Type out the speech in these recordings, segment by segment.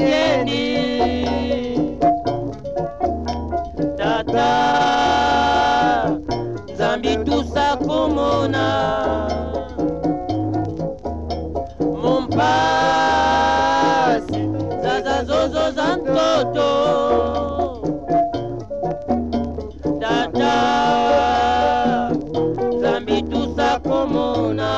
yeni tata zambi tusakumona mompasi zaza zozo za mtoto tata zambi tusakumona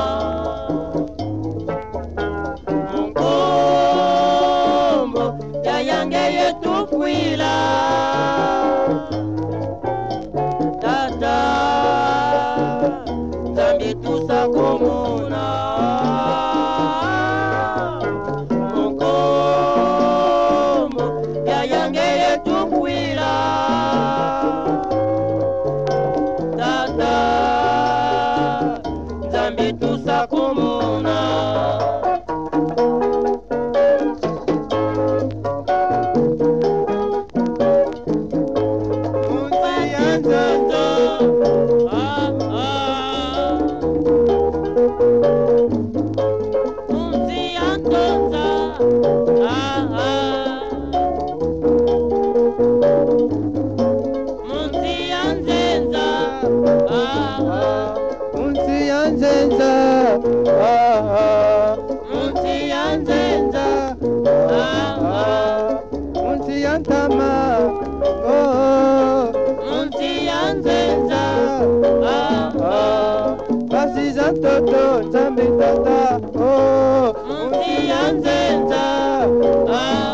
munkombo yayange yetu kwila tata zambi tusakumona munkombo yayange yetu kwila tata zambi tusakumona Toto, Zambi Tata, oh, Munti Anzenza,